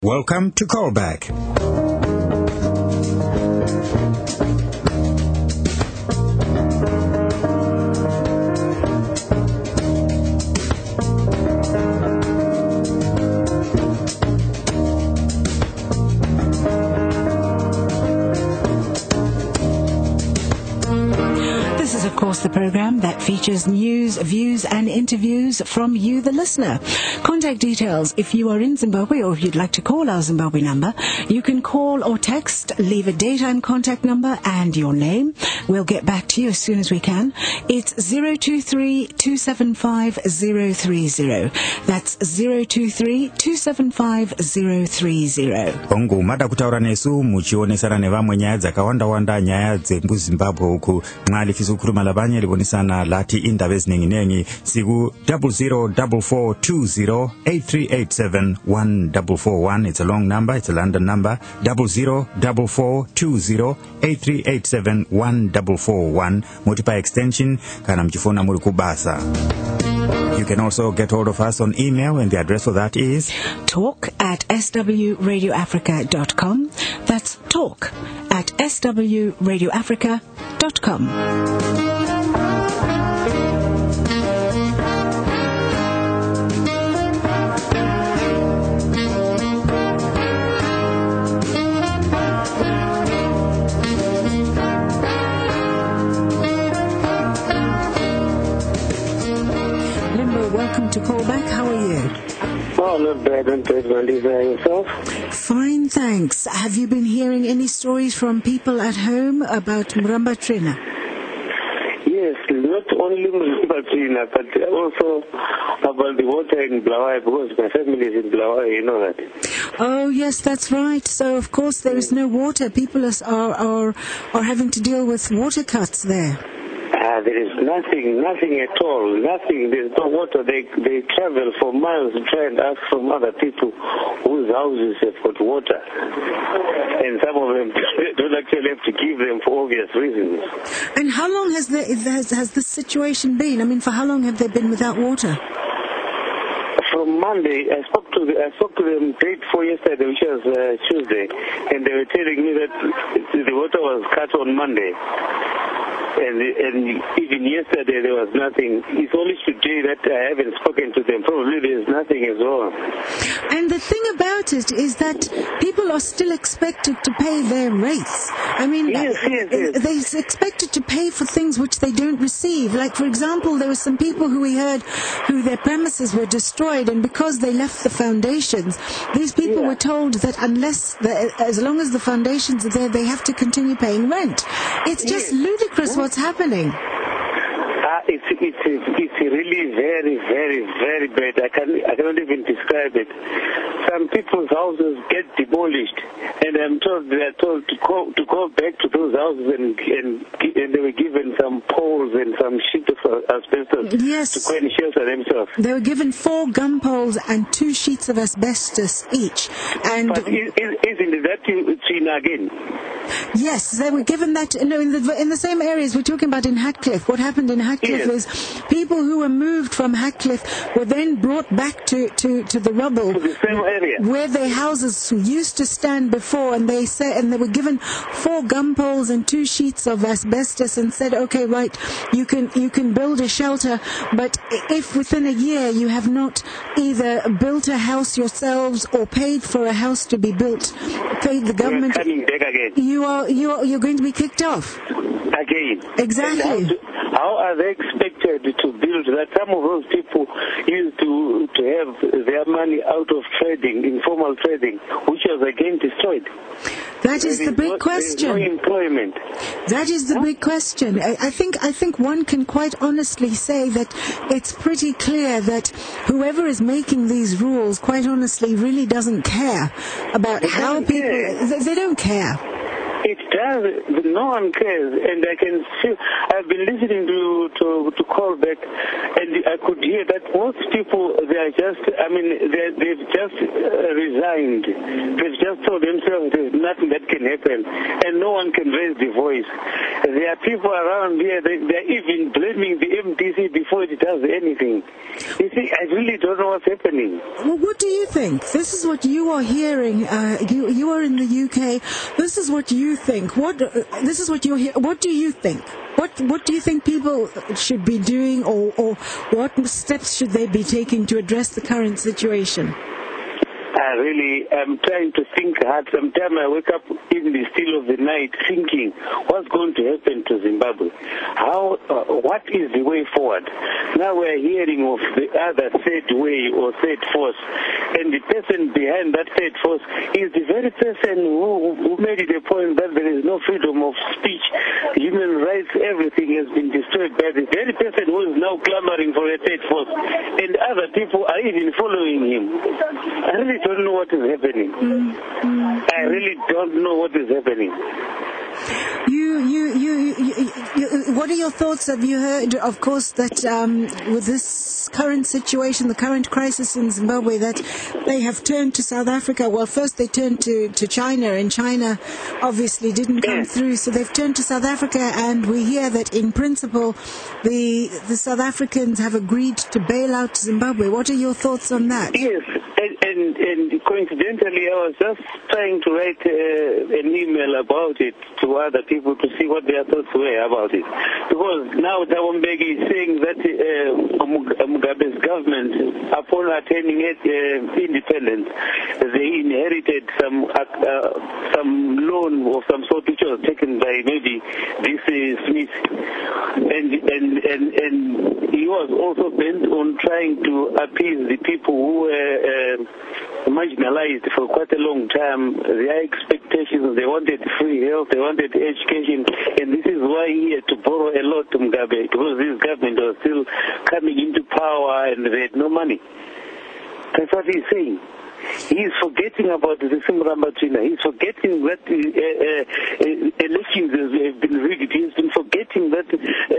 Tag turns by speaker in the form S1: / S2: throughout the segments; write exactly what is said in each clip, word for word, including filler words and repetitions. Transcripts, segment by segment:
S1: Welcome to Callback.
S2: This is, of course, the program that features news, views, and interviews from you, the listener. Contact details if you are in Zimbabwe or if you'd like to call our Zimbabwe number. You can call or text, leave a date and contact number and your name. We'll get back to you as soon as we can. It's zero two three, two seven five, zero three zero. That's zero two three, two seven five, zero three zero.
S1: Ongo mada kutaura nesu muchionesana nevamwe nyaya dzakawanda-wanda nyaya dzemuZimbabwe uku mwalifiza ukuruma labanye libonisana lati indaba ezinengi-nengi siku zero zero four four two zero eight three eight seven one four four one. It's a long number, it's a London number. zero zero four four two zero eight three eight seven one four four one. Multiple extension kana mchifona muri kubasa. You can also get hold of us on email, and the address for that is
S2: talk at s w radio africa dot com. That's talk at s w radio africa dot com. Welcome to Callback. How are you?
S3: Oh, not bad. And yourself?
S2: Fine, thanks. Have you been hearing any stories from people at home about Muramba Trina?
S3: Yes, not only Muramba Trina, but also about the water in Blawayo, because my family is in Blawayo, you know that.
S2: Oh, yes, that's right. So, of course, there is no water. People are are are having to deal with water cuts there.
S3: Ah, there is nothing, nothing at all, nothing. There's no water. They they travel for miles to try and ask from other people whose houses have got water. And some of them don't actually have to give them for obvious reasons.
S2: And how long has the has, has this situation been? I mean, for how long have they been without water?
S3: From Monday, I spoke to the, I spoke to them day before yesterday, which was uh, Tuesday, and they were telling me that the water was cut on Monday. And, and even yesterday there was nothing. It's only today that I haven't spoken to them. Probably there's nothing as well.
S2: And the thing about it is that people are still expected to pay their rates. I mean,
S3: yes, yes, yes.
S2: they're expected to pay for things which they don't receive. Like, for example, there were some people who we heard who their premises were destroyed, and because they left the foundations, these people
S3: yeah.
S2: were told that unless, the, as long as the foundations are there, they have to continue paying rent. It's just
S3: yes.
S2: ludicrous what's happening.
S3: Uh, it's, it's, it's really very, very, very bad. I, can, I cannot even describe it. Some people's houses get demolished, and I'm told they are told to go to go back to those houses, and and, and they were given some poles and some sheets of asbestos
S2: yes.
S3: to go and shelter themselves.
S2: They were given four gun poles and two sheets of asbestos each. And
S3: but is, isn't that Trina again?
S2: Yes, they were given that. No, in the in the same areas we're talking about in Hatcliffe. What happened in Hatcliffe
S3: yes.
S2: is people who were moved from Hatcliffe were then brought back to, to, to the rubble,
S3: to the same area
S2: where their houses used to stand before, and they said, and they were given four gun poles and two sheets of asbestos, and said, okay, right, you can you can build a shelter, but if within a year you have not either built a house yourselves or paid for a house to be built, paid the government,
S3: you're coming back again.
S2: You are you are you're going to be kicked off
S3: again.
S2: Exactly.
S3: How, do, how are they expected to build that? Some of those people used to to have their money out of trading, informal trading, which was again destroyed.
S2: That is the big question.
S3: There is no employment.
S2: That is the big question. I, I think I think one can quite honestly say that it's pretty clear that whoever is making these rules, quite honestly, really doesn't care about
S3: They
S2: how
S3: don't
S2: people.
S3: care.
S2: They, they don't care.
S3: It does, no one cares, and I can feel, I've been listening to, to, to call back, and I could hear that most people, they are just, I mean, they've just uh, resigned. They've just told themselves there's nothing that can happen, and no one can raise the voice. There are people around here, they, they're even blaming the M D C before it does anything. You see, I really don't know what's happening.
S2: Well, what do you think? This is what you are hearing. Uh, you, you are in the U K. This is what you think. What? Uh, this is what you're hearing. What do you think? What What do you think people should be doing, or, or what steps should they be taking to address the current situation?
S3: I really am trying to think hard. Sometimes I wake up in the still of the night thinking, what's going to happen to Zimbabwe? How? Uh, what is the way forward? Now we're hearing of the other third way or third force, and the person behind that third force is the very person who, who made it a point that there is no freedom of speech, human rights, everything has been destroyed by the very person who is now clamoring for a third force, and other people are even following him. I really don't know what is happening. Mm-hmm. I really don't know what is happening.
S2: You, you, you, you, you, what are your thoughts? Have you heard, of course, that um, with this current situation, the current crisis in Zimbabwe, that they have turned to South Africa? Well, first they turned to, to China, and China obviously didn't come
S3: yes.
S2: through, so they've turned to South Africa, and we hear that in principle the the South Africans have agreed to bail out Zimbabwe. What are your thoughts on that?
S3: Yes, and, and, and coincidentally, I was just trying to write uh, an email about it to other people to see what their thoughts were about it. Because now Thabo Mbeki is saying that uh, Mugabe's government, upon attaining it, uh, independence, they inherited some uh, some loan of some sort which was taken by maybe this uh, Smith. And, and, and, and he was also bent on trying to appease the people who were uh, marginalized for quite a long time. Their expectations, they wanted free health, they wanted education, and this is why he had to borrow a lot to Mugabe, because this government was still coming into power and they had no money. That's what he's saying. He's forgetting about the Simrambatina. He's forgetting that uh, uh, elections have been rigged. He's been forgetting that uh,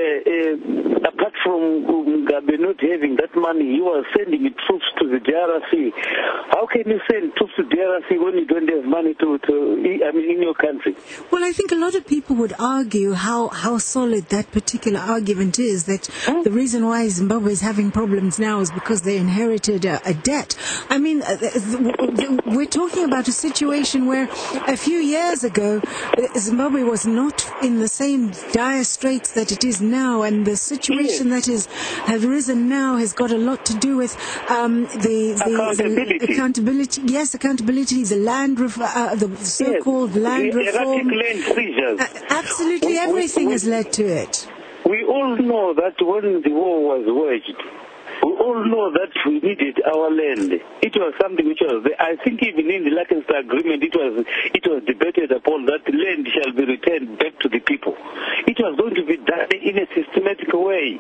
S3: uh, apart from Mugabe not having that money, he was sending troops to the D R C. How can you send troops to D R C when you don't have money to, to I mean, in your country?
S2: Well, I think a lot of people would argue how, how solid that particular argument is, that huh? the reason why Zimbabwe is having problems now is because they inherited a, a debt. I mean, uh, we're talking about a situation where a few years ago Zimbabwe was not in the same dire straits that it is now, and the situation that is has risen now has got a lot to do with um, the, the,
S3: accountability.
S2: the accountability. Yes, accountability, the land, ref- uh, the so-called
S3: yes.
S2: land
S3: the
S2: reform.
S3: Land seizures.
S2: Uh, absolutely, we, everything we, we, has led to it.
S3: We all know that when the war was waged, we all know that we needed our land. It was something which was there. I think even in the Lancaster Agreement, it was it was debated upon that land shall be returned back to the people. It was going to be done in a systematic way.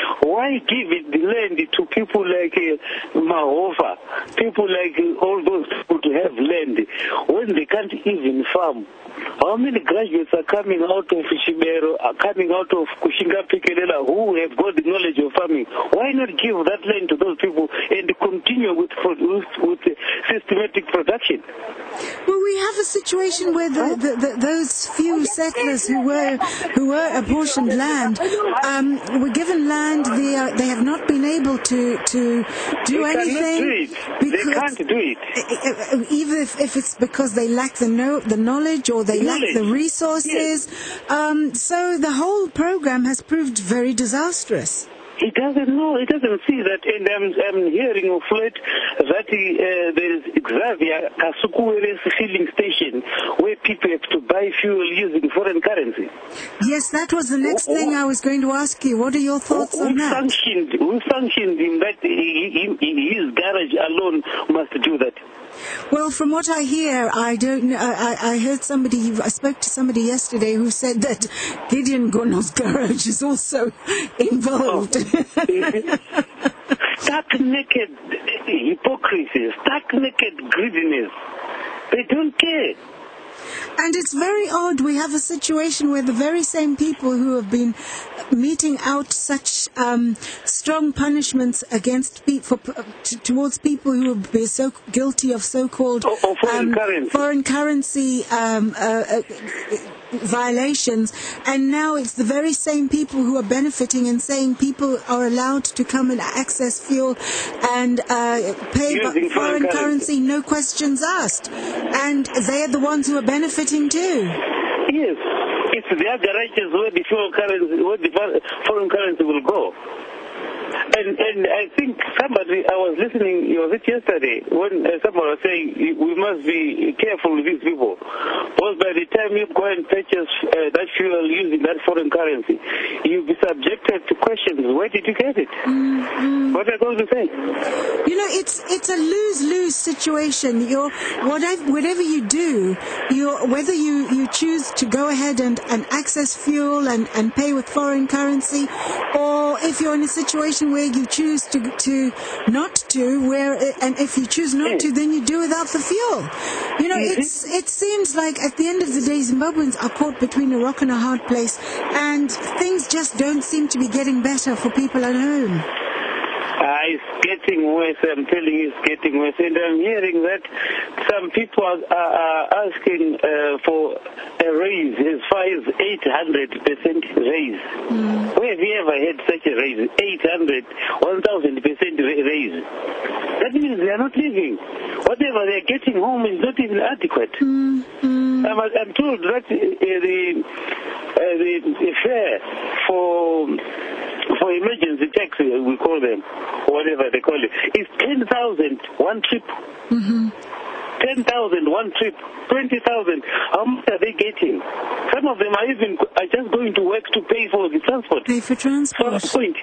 S3: Why give it the land to people like uh, Mahova, people like uh, all those people to have land when they can't even farm? How many graduates are coming out of Shibero, are coming out of Kushinga Pikelela, who have got the knowledge of farming? Why not give that land to those people and continue with with, with systematic production?
S2: Well, we have a situation where the, the, the, those few settlers who were who were apportioned land um, were given land. They are, they have not been able to to do
S3: they
S2: anything.
S3: Do it. They can't do it.
S2: Even if, if it's because they lack the know, the knowledge or they lack the resources. Yes. Um, so the whole program has proved very disastrous.
S3: He doesn't know, he doesn't see that, and I'm, I'm hearing of late that uh, there is Xavier Kasukuwere's filling station where people have to buy fuel using foreign currency.
S2: Yes, that was the next oh, thing I was going to ask you. What are your thoughts
S3: who,
S2: on that?
S3: Sanctioned, who sanctioned him that he, he, his garage alone must do that?
S2: Well, from what I hear, I don't know. I, I heard somebody, I spoke to somebody yesterday who said that Gideon Gono's garage is also involved.
S3: Oh. Stark naked hypocrisy, stark naked greediness. They don't care.
S2: And it's very odd. We have a situation where the very same people who have been meting out such um, strong punishments against people t- towards people who have been so guilty of so-called
S3: oh, oh, foreign
S2: um,
S3: currency,
S2: foreign currency um, uh, uh, violations, and now it's the very same people who are benefiting and saying people are allowed to come and access fuel and uh, pay
S3: Using
S2: foreign,
S3: foreign currency.
S2: currency, no questions asked, and they are the ones who are benefiting too.
S3: Yes, it's their garages where the foreign currency, where the foreign currency will go. And and I think somebody, I was listening, was it yesterday, when uh, someone was saying we must be careful with these people. Because by the time you go and purchase uh, that fuel using that foreign currency, you'll be subjected to questions. Where did you get it? Mm-hmm. What are you going to say?
S2: You know, it's it's a lose-lose situation. You're, whatever, whatever you do, you're, whether you, you choose to go ahead and, and access fuel and, and pay with foreign currency, or if you're in a situation where you choose to to not to, where and if you choose not to, then you do without the fuel. You know, it's it seems like at the end of the day, Zimbabweans are caught between a rock and a hard place, and things just don't seem to be getting better for people at home.
S3: Uh, it's getting worse. I'm telling you, it's getting worse. And I'm hearing that some people are, are, are asking uh, for a raise as far as eight hundred percent raise. Mm. Where have you ever had such a raise? eight hundred, one thousand percent raise. That means they are not living. Whatever they are getting home is not even adequate. Mm. Mm. I'm, I'm told that uh, the, uh, the, the fare for... for emergency taxi, we call them, whatever they call it, it's ten thousand one trip. Mm-hmm. ten thousand one trip, twenty thousand. How much are they getting? Some of them are even are just going to work to pay for the transport.
S2: Pay for transport.
S3: So, point.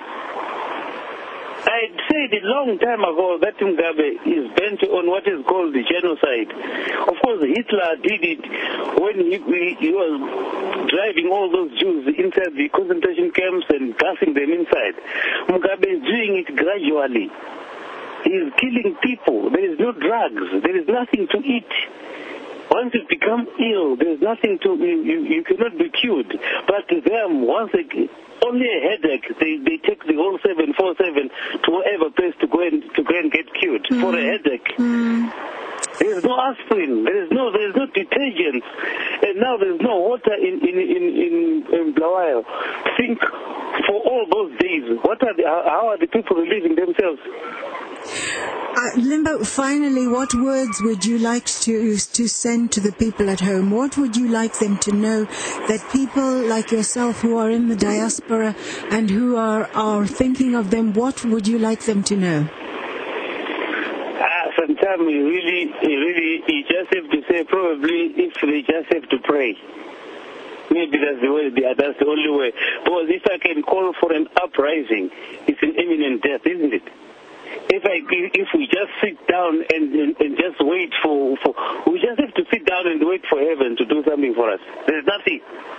S3: I said a long time ago that Mugabe is bent on what is called the genocide. Of course, Hitler did it when he, he was driving all those Jews inside the concentration camps and gassing them inside. Mugabe is doing it gradually. He is killing people. There is no drugs. There is nothing to eat. Once you become ill, there is nothing to, you, you, you cannot be cured. But them, once they, only a headache, they, they take the whole seven four seven to whatever place to go and to go and get cured mm. for a headache. Mm. There is no aspirin. There is no there is no detergent, and now there is no water in in in in, in Blawayo. Think for all those days. What are the, how are the people relieving themselves?
S2: Uh, Limbo, finally, what words would you like to to send to the people at home? What would you like them to know that people like yourself who are in the diaspora and who are, are thinking of them, what would you like them to know?
S3: Ah, sometimes you really, you really, you just have to say probably if they just have to pray. Maybe that's the way. That's the only way. Because if I can call for an uprising, it's an imminent death, isn't it? If I, if we just sit down and, and, and just wait for, for, we just have to sit down and wait for heaven to do something for us. There's nothing.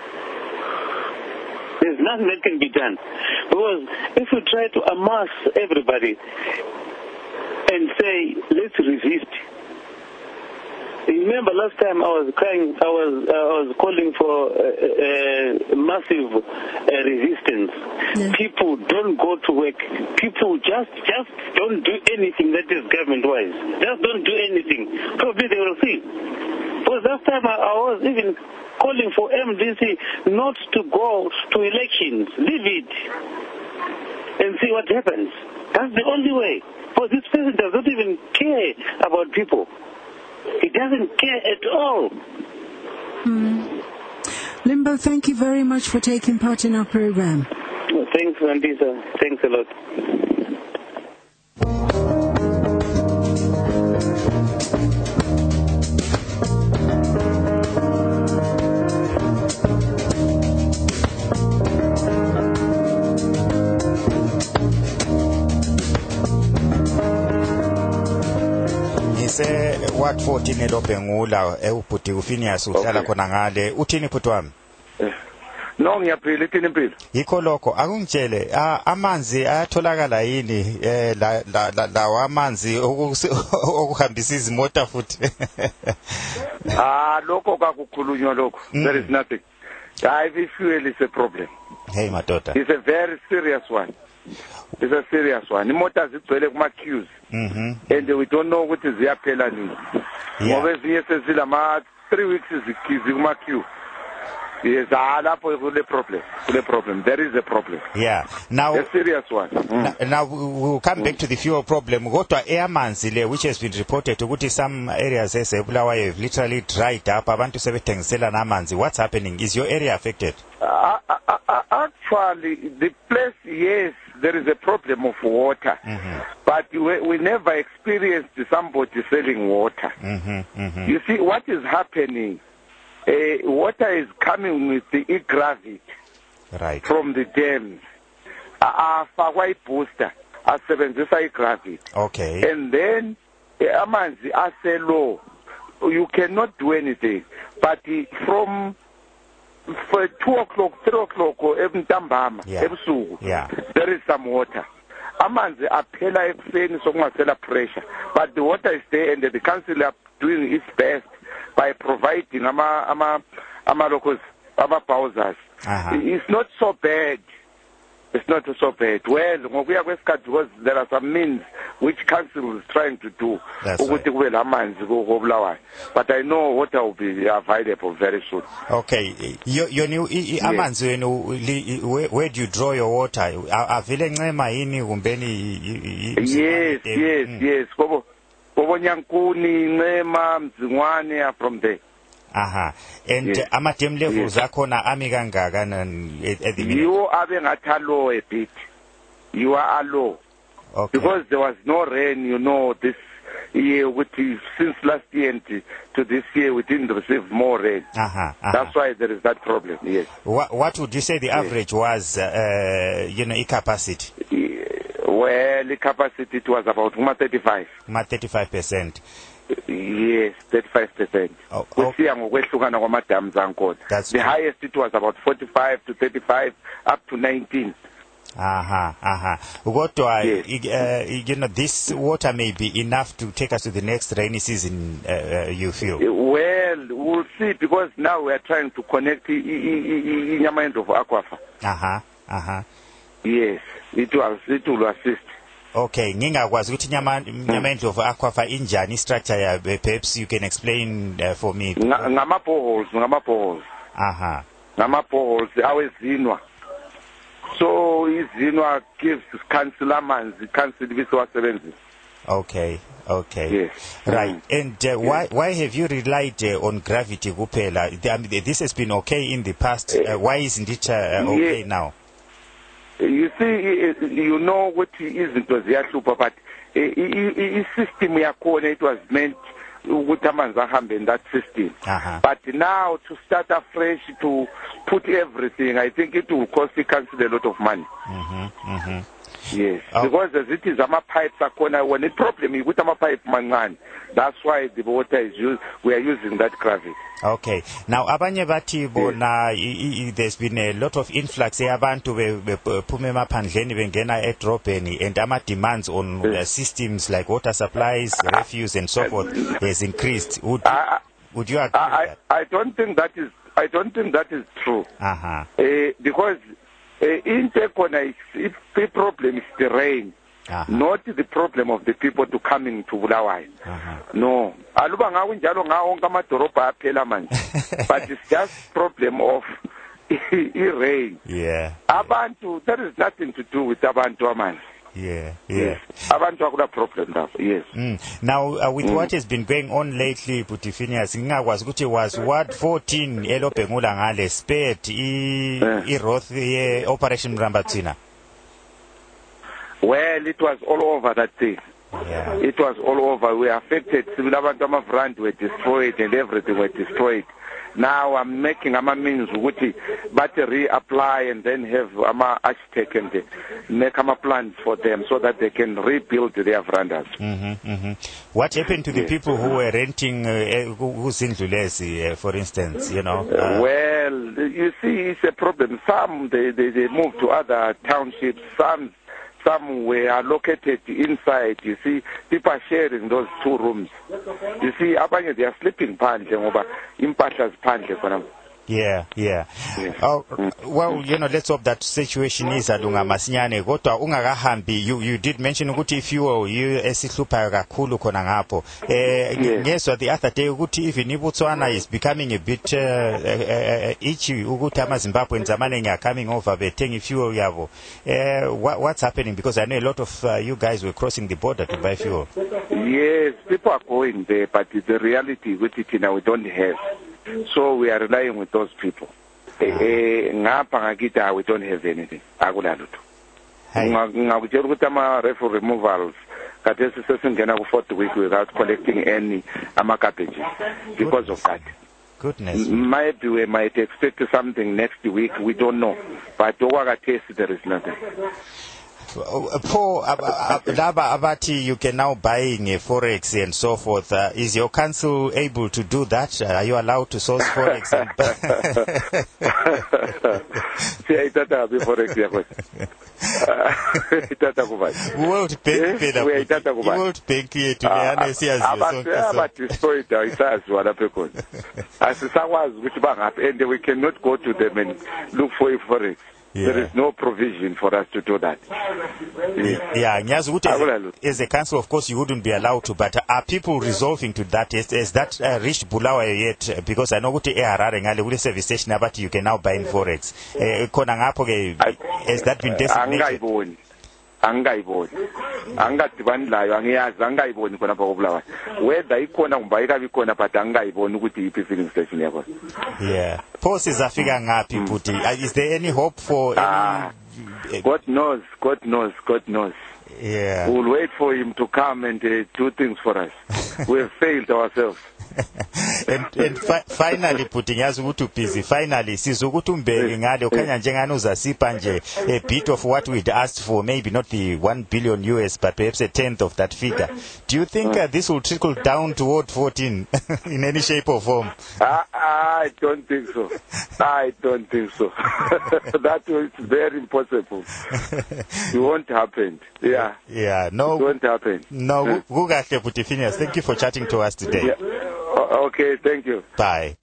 S3: There's nothing that can be done. Because if we try to amass everybody and say, let's resist. Remember last time I was crying, I was I was calling for uh, uh, massive uh, resistance. Yeah. People don't go to work. People just just don't do anything that is government-wise. Just don't do anything. Probably they will see. Because last time I, I was even calling for M D C not to go to elections. Leave it and see what happens. That's the only way. Because this president does not even care about people. He doesn't care at all.
S2: Mm. Limbo, thank you very much for taking part in our program.
S3: Well, thanks, Andisa. Thanks a lot.
S1: Se Ward fourteen edobhengula eubhuti uFinias uhlala khona ngale uthini phuthu wami?
S4: No ngiyaphila ithini impilo?
S1: Yikho lokho akungitshele amanzi ayatholakala yini eh la la lawa amanzi okuhambisa izimota futhi?
S4: Ah, lokho kakukhulunywa lokho. There is nothing. I fuel is a problem.
S1: Hey madoda.
S4: It's a very serious one. It's a serious one. Imoto zigcwele kuma queues.
S1: Mhm.
S4: And we don't know what is ziyaphela nini. Ngoba ezinye sezilama three weeks izikizi kuma queue. Yes, lapho kule problem. Kule problem. There is a problem.
S1: Yeah. Now
S4: a serious one. Mm.
S1: Now, now we'll come back to the fuel problem. Kodwa airmanzi le which has been reported ukuthi some areas eseBulawayo have literally dried up. Abantu sebethengisela namanzi. What's happening? Is your area affected?
S4: Uh, uh, uh, actually, the place, yes, there is a problem of water.
S1: Mm-hmm.
S4: But we, we never experienced somebody selling water.
S1: Mm-hmm. Mm-hmm.
S4: You see, what is happening? Uh, water is coming with the e-gravity
S1: right.
S4: from the dams. Afakwa ibooster, asebenzisa i-gravity.
S1: Okay.
S4: And then amanzi ase low. You cannot do anything. But from for two o'clock, three o'clock, or ebntambama, ebusuku,
S1: yeah.
S4: there is some water. Amanzi aphela ekuseni sokungasela pressure. But the water is there, and the council are doing its best by providing ama ama ama locals, ama pausas.
S1: Uh-huh.
S4: It's not so bad. It's not so bad. Well, ngokuya kwesikhathi because there are some means which council is trying to do.
S1: Ukuthi
S4: kube lamanzi koBulawayo. But I know water will be available very soon.
S1: Okay. You you new amanzi wenu where do you draw your water? Avele Ncema yini kumbeni?
S4: Yes, yes, yes. Kobo Kobo Nyankuni, Ncema, Mzingwane are from there.
S1: Aha. And
S4: yes.
S1: Amadem levels
S4: yes.
S1: akhona ami kangaka at the minute.
S4: You are ngathi low a bit. You are low.
S1: Okay.
S4: Because there was no rain, you know, this year with since last year and to this year we didn't receive more rain.
S1: Uh-huh, uh-huh.
S4: That's why there is that problem. Yes.
S1: What what would you say the average yes. was uh, you know, capacity?
S4: Well, the capacity it was about thirty-five.
S1: thirty-five percent.
S4: Yes, thirty-five percent.
S1: Oh, oh. That's
S4: the
S1: true.
S4: highest it was about forty-five to thirty-five, up to nineteen.
S1: Uh-huh, uh-huh. What do I,
S4: yes.
S1: uh, you know, this water may be enough to take us to the next rainy season, uh, you feel?
S4: Well, we'll see, because now we are trying to connect Inyamendo of Aquafa.
S1: Uh-huh, uh-huh.
S4: Yes, it will, it will assist.
S1: Okay, ngingakwazi ukuthi Nyamendo of Aquafa injani structure ya, perhaps you can explain uh, for me.
S4: Ngama boreholes, ngama boreholes.
S1: Aha.
S4: Ngama boreholes awezinwa. So izinwa gives council amanzi, council bisewasebenzi.
S1: Okay, okay.
S4: Yes.
S1: Right. And uh,
S4: yes.
S1: why why have you relied uh, on gravity kuphela? I mean, this has been okay in the past. Uh, why isn't it uh, okay yeah. now?
S4: You see, you know what isn't was yahlupha, but the system yakhona it was meant ukuthi amanzi ahambe in that system.
S1: Uh-huh.
S4: But now to start afresh to put everything, I think it will cost the council a lot of money.
S1: Mm-hmm, mm-hmm.
S4: Yes,
S1: oh.
S4: because as it is, ama pipes akhona. When the problem is with ama pipe mancane, that's why the water is used. We are using that gravity.
S1: Okay. Now, abanye bathi bona there's been a lot of influx yabantu bephume emaphandleni bengena edrobheni, and ama demands on the systems like water supplies, refuse, and so forth has increased. Would you,
S4: I,
S1: would you agree
S4: I,
S1: with that?
S4: I don't think that is. I don't think that is true.
S1: Uh-huh.
S4: Uh, because uh, in Tekona, the problem is the rain. Uh-huh. Not the problem of the people to coming to Bulawayo.
S1: Uh-huh.
S4: No. Aluba ngawo njalo ngawo ngamadoroba aphela manje. But it's just problem of rain.
S1: Yeah.
S4: Abantu, there is nothing to do with abantu amanzi.
S1: Yeah, yeah.
S4: Yes. Abantu akula problem now. Yes.
S1: Mm. Now, uh, with mm. what has been going on lately, Putifinias, ngingakwazi ukuthi was Ward fourteen elobhengula ngale spared i i Roth Operation Mrambatsina.
S4: Well, it was all over that day.
S1: Yeah.
S4: It was all over. We were affected. Abantu amavrand were destroyed and everything were destroyed. Now I'm making a means with battery apply and then have a architect and make a plan for them so that they can rebuild their verandas.
S1: Mm-hmm, mm-hmm. What happened to the yes. people who were renting who's in Lulesi, uh, for instance, you know? Uh,
S4: well, you see, it's a problem. Some, they, they, they move to other townships. Some some were allocated inside. You see, people are sharing those two rooms. You see, abanye they are sleeping phandle ngoba impahla ziphandle khona.
S1: Yeah, yeah.
S4: Yeah.
S1: Oh, well, you know, let's hope that situation is adunga masinyane. Kodwa ungakahambi, you you did mention ukuthi ifuel you esihluphayo kakhulu khona ngapho. Eh ngezwa the other day ukuthi even iBotswana is becoming a bit uh, uh, uh, itchy ukuthi amaZimbabweans amaningi are coming over bethenga ifuel yabo. Eh what, what's happening, because I know a lot of uh, you guys were crossing the border to buy fuel.
S4: Yes, people are going there, but the reality with it now we don't have. So we are relying with those people. Eh ngapha ngakita we don't have anything. Akula lutho. Ngakutshela ukuthi ama refu removals kade sesingena ku fourth week without collecting any ama garbage because of that.
S1: Goodness.
S4: Maybe we might expect something next week, we don't know. But okwakathesi there is nothing.
S1: Paul, laba abati you can now buying a forex and so forth. Uh, is your council able to do that? Uh, are you allowed to source forex? And
S4: Itata be forex yakho. Itata kubai.
S1: World Bank peda. World Bank yetu leyana siyaziyo sonke.
S4: Abathi destroy it isaziwa lapha khona. Asisakwazi ukuthi bangaphi, and we cannot go to them and look for a forex. Yeah. There is no provision for us to do that.
S1: Yeah, ngiyazi ukuthi as a council, of course, you wouldn't be allowed to, but are people resolving to that? Is, is that uh, reached Bulawayo yet? Because I know ukuthi eHarare ngale kule service station abati you can now buy in forex. Eh khona ngapho ke has that been designated?
S4: Angayiboni. Angayiboni. Angadibani layo angiyazi angayiboni khona pha koBulawayo. Whether ikhona kumba ikabi khona but angayiboni ukuthi iphi filling station yakho.
S1: Yeah. Pause izafika ngaphi futhi? Is there any hope for
S4: ah, any God knows, God knows, God knows.
S1: Yeah.
S4: We'll wait for him to come and uh, do things for us. We have failed ourselves.
S1: and and fi finally putting yazi ukuthi busy finally sizokuthi umbeki ngale ukhanya njengani uzasipha nje a bit of what we'd asked for, maybe not the one billion U S but perhaps a tenth of that figure. Do you think uh, this will trickle down toward fourteen in any shape or form?
S4: Uh, I don't think so. I don't think so. That is very impossible. It won't happen. Yeah.
S1: Yeah. No.
S4: It won't happen.
S1: No. Kukahle Puti Phineas. Thank you for chatting to us today.
S4: Yeah. Okay, thank you.
S1: Bye.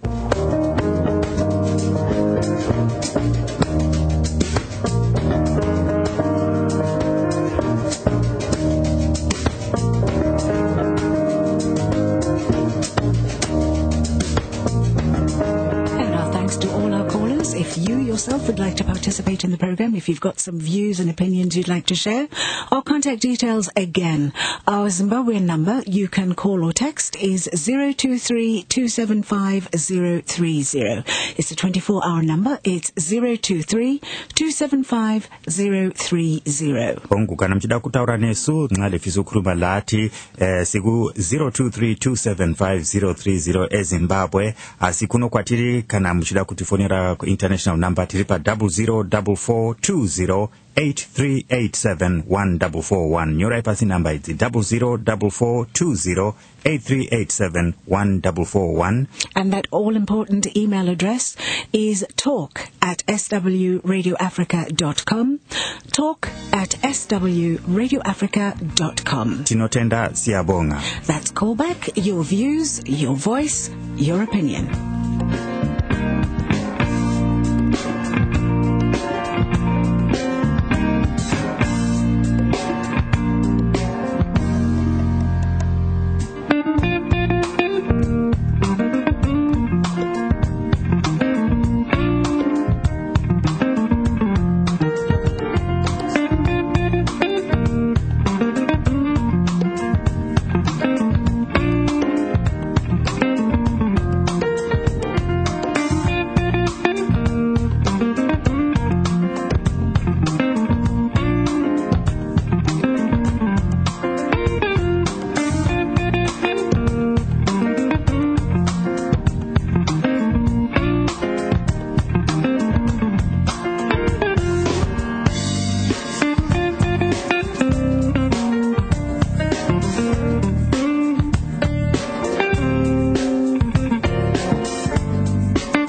S2: If you yourself would like to participate in the program, if you've got some views and opinions you'd like to share, our contact details again. Our Zimbabwean number you can call or text is zero two three, two seven five, zero three zero. It's a twenty-four hour number. It's zero two three, two seven five, zero three zero.
S1: Bongo kana mchida kutaura nesu ngale fiso kuruma lati eh, siku zero two three, two seven five, zero three zero e Zimbabwe. Asikuno kwatiri kana mchida kutifonera international number tiripa double zero double four two zero eight three eight seven one double four one. Nyora ipasi number is double zero double four two zero eight three eight seven one double four one.
S2: And that all important email address is talk at s w radio africa dot com. Talk at s w radio africa dot com.
S1: Tinotenda siyabonga.
S2: That's callback, your views, your voice, your opinion.